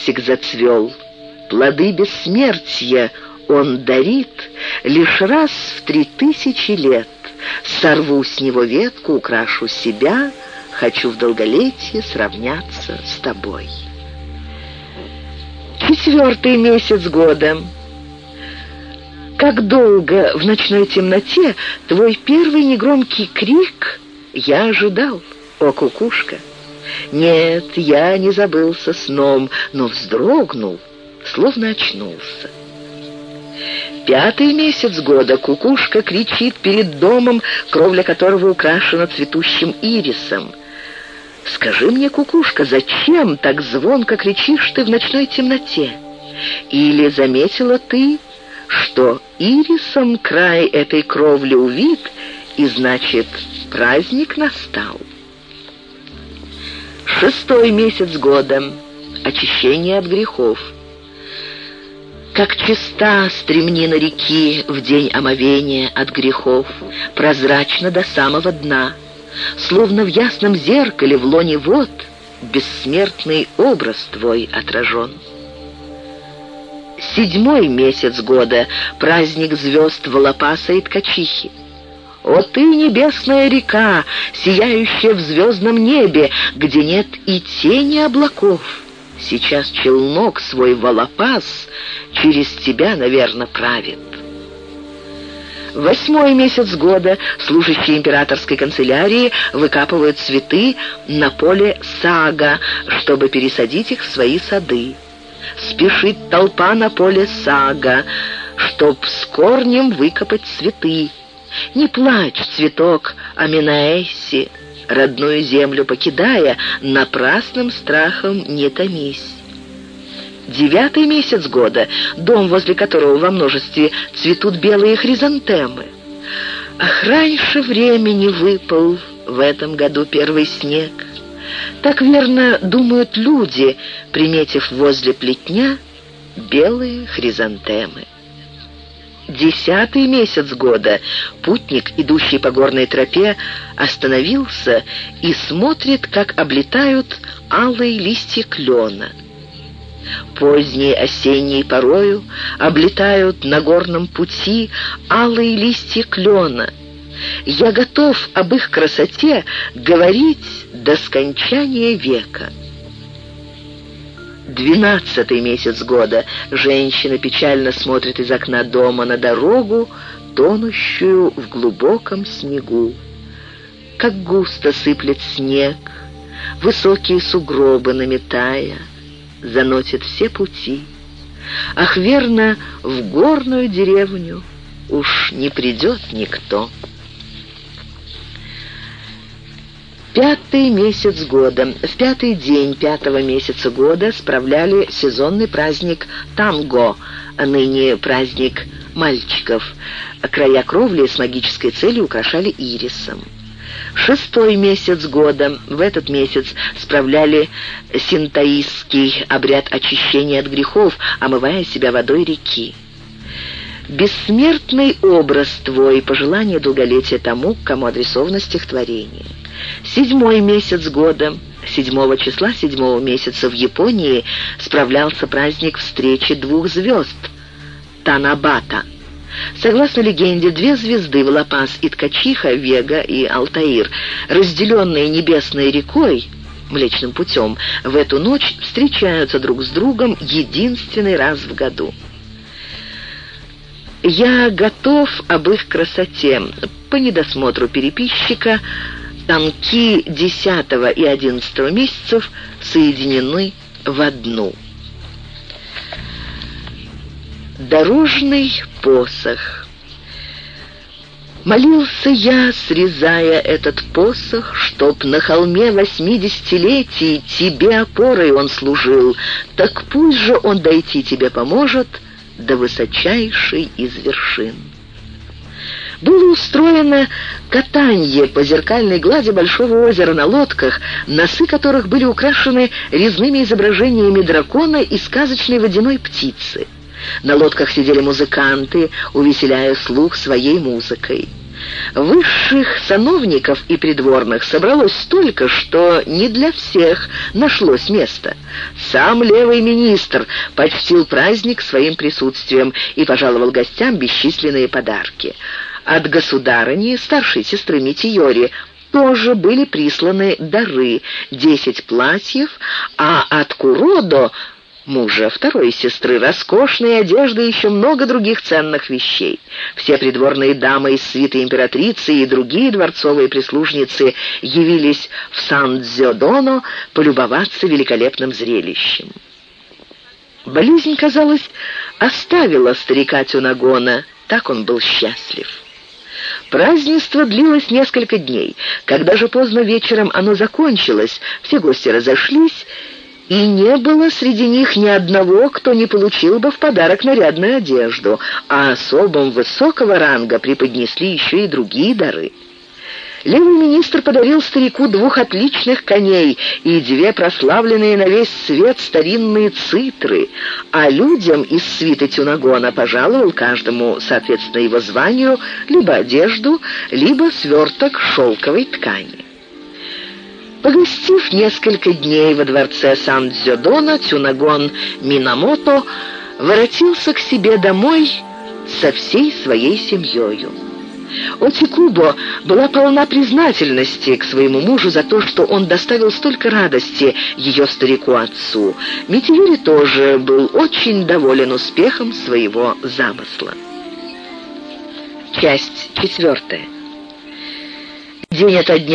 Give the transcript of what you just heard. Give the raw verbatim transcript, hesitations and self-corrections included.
листик зацвел. Плоды бессмертия он дарит лишь раз в три тысячи лет. Сорву с него ветку, украшу себя, хочу в долголетие сравняться с тобой. Четвертый месяц года. Как долго в ночной темноте твой первый негромкий крик я ожидал, о кукушка. Нет, я не забылся сном, но вздрогнул, словно очнулся. Пятый месяц года кукушка кричит перед домом, кровля которого украшена цветущим ирисом. Скажи мне, кукушка, зачем так звонко кричишь ты в ночной темноте? Или заметила ты, что ирисом край этой кровли увит, и значит, праздник настал? Шестой месяц года. Очищение от грехов. Как чиста стремнина реки в день омовения от грехов, прозрачно до самого дна, словно в ясном зеркале в лоне вод бессмертный образ твой отражен. Седьмой месяц года. Праздник звезд Волопаса и Ткачихи. О ты, небесная река, сияющая в звездном небе, где нет и тени облаков! Сейчас челнок свой Волопас через тебя, наверное, правит. Восьмой месяц года. Служащие императорской канцелярии выкапывают цветы на поле Сага, чтобы пересадить их в свои сады. Спешит толпа на поле Сага, чтоб с корнем выкопать цветы. Не плачь, цветок Аминаэсси, родную землю покидая, напрасным страхом не томись. Девятый месяц года. Дом, возле которого во множестве цветут белые хризантемы. Ах, раньше времени выпал в этом году первый снег. Так верно думают люди, приметив возле плетня белые хризантемы. Десятый месяц года. Путник, идущий по горной тропе, остановился и смотрит, как облетают алые листья клена. Поздней осенней порою облетают на горном пути алые листья клена. Я готов об их красоте говорить до скончания века. Двенадцатый месяц года. Женщина печально смотрит из окна дома на дорогу, тонущую в глубоком снегу. Как густо сыплет снег, высокие сугробы наметая, заносит все пути. Ах, верно, в горную деревню уж не придет никто. Пятый месяц года. В пятый день пятого месяца года справляли сезонный праздник Танго, а ныне праздник мальчиков. Края кровли с магической целью украшали ирисом. Шестой месяц года. В этот месяц справляли синтоистский обряд очищения от грехов, омывая себя водой реки. Бессмертный образ твой, пожелание долголетия тому, к кому адресовано стихотворение. Седьмой месяц года. Седьмого числа седьмого месяца в Японии справлялся праздник встречи двух звезд — Танабата. Согласно легенде, две звезды — Волопас и Ткачиха, Вега и Алтаир, разделенные небесной рекой, Млечным путем, в эту ночь встречаются друг с другом единственный раз в году. Я готов об их красоте. По недосмотру переписчика танки десятого и одиннадцатого месяцев соединены в одну. Дорожный посох. Молился я, срезая этот посох, чтоб на холме восьмидесятилетий тебе опорой он служил, так пусть же он дойти тебе поможет до высочайшей из вершин. Было устроено катанье по зеркальной глади большого озера на лодках, носы которых были украшены резными изображениями дракона и сказочной водяной птицы. На лодках сидели музыканты, увеселяя слух своей музыкой. Высших сановников и придворных собралось столько, что не для всех нашлось место. Сам левый министр почтил праздник своим присутствием и пожаловал гостям бесчисленные подарки. От государыни, старшей сестры Метиори, тоже были присланы дары — десять платьев, а от Куродо, мужа второй сестры, роскошные одежды и еще много других ценных вещей. Все придворные дамы из свиты императрицы и другие дворцовые прислужницы явились в Сан-Дзёдоно полюбоваться великолепным зрелищем. Болезнь, казалось, оставила старика Тюнагона, так он был счастлив. Празднество длилось несколько дней. Когда же поздно вечером оно закончилось, все гости разошлись, и не было среди них ни одного, кто не получил бы в подарок нарядную одежду, а особам высокого ранга преподнесли еще и другие дары. Левый министр подарил старику двух отличных коней и две прославленные на весь свет старинные цитры, а людям из свиты Тюнагона пожаловал каждому, соответственно его званию, либо одежду, либо сверток шелковой ткани. Погостив несколько дней во дворце Сан-Дзёдоно, Тюнагон Минамото воротился к себе домой со всей своей семьей. Отикубо была полна признательности к своему мужу за то, что он доставил столько радости ее старику-отцу. Метиори тоже был очень доволен успехом своего замысла. Часть четвертая. День ото дня